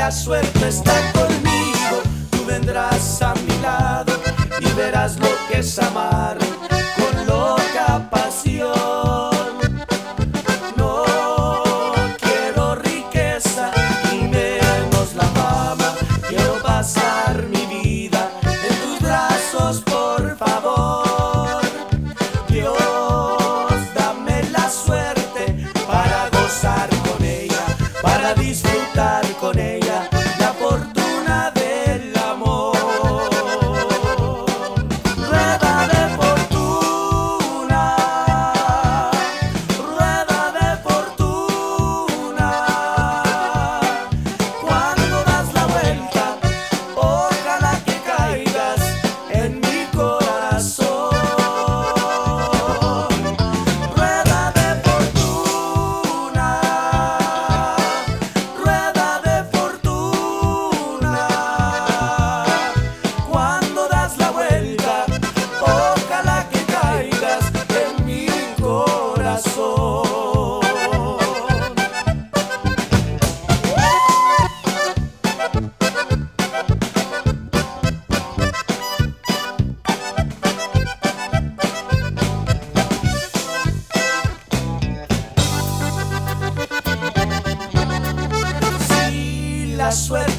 la suerte está conmigo, tú vendrás a mi lado y verás lo que es amar con loca pasión. No quiero riqueza ni menos la fama, quiero pasar mi vida en tus brazos, por favor. Dios, dame la suerte para gozar con ella, para disfrutar con ella la fortuna del amor. Rueda de fortuna, rueda de fortuna. Cuando das la vuelta, ojalá que caigas en mi corazón. Rueda de fortuna, rueda de fortuna. Cuando das la vuelta, ojalá que caigas en mi corazón. Si la suerte